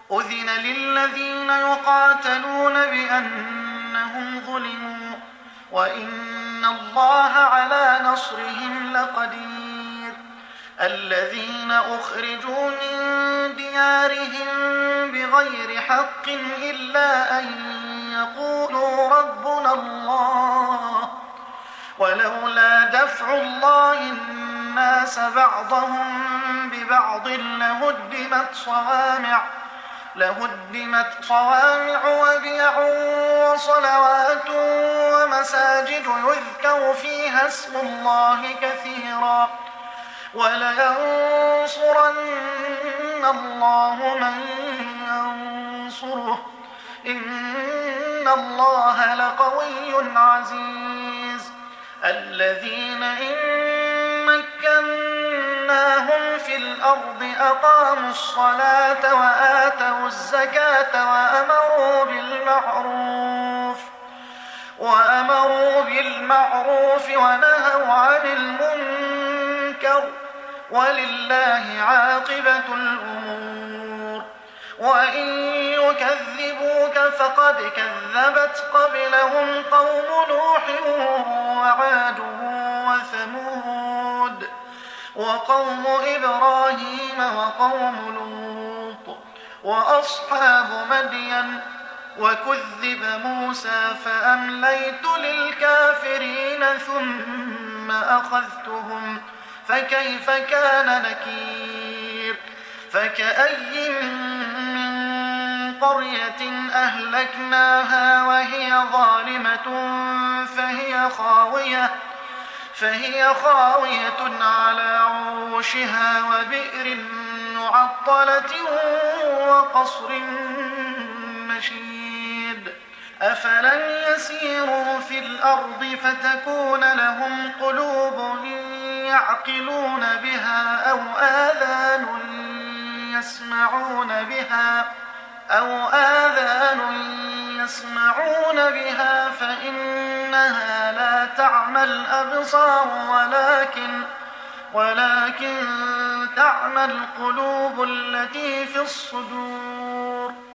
أذن للذين يقاتلون بأنهم ظلموا وإن الله على نصرهم لقدير. الذين أخرجوا من ديارهم بغير حق إلا أن يقولوا ربنا الله ولولا دفع الله الناس بعضهم ببعض لهدمت صوامع وبيع وصلوات ومساجد يذكر فيها اسم الله كثيرا ولينصرن الله من ينصره إن الله لقوي عزيز. الذين إن مكناهم في الأرض أقاموا الصلاة وآتوا الزكاة وأمروا بالمعروف ونهوا عن المنكر ولله عاقبة الأمور. وإن يكذبوك فقد كذبت قبلهم قوم نوح وعاد وثمود وقوم إبراهيم وقوم لوط وأصحاب مدين وكذب موسى فأمليت للكافرين ثم أخذتهم فكيف كان نكير. فكأي من قرية أهلكناها وهي ظالمة فهي خاوية على عروشها وبئر معطلة وقصر مشيد. أفلم يسيروا في الأرض فتكون لهم قلوب يعقلون بها أو آذان يسمعون بها فإنها لا تعمى الأبصار ولكن تعمى القلوب التي في الصدور.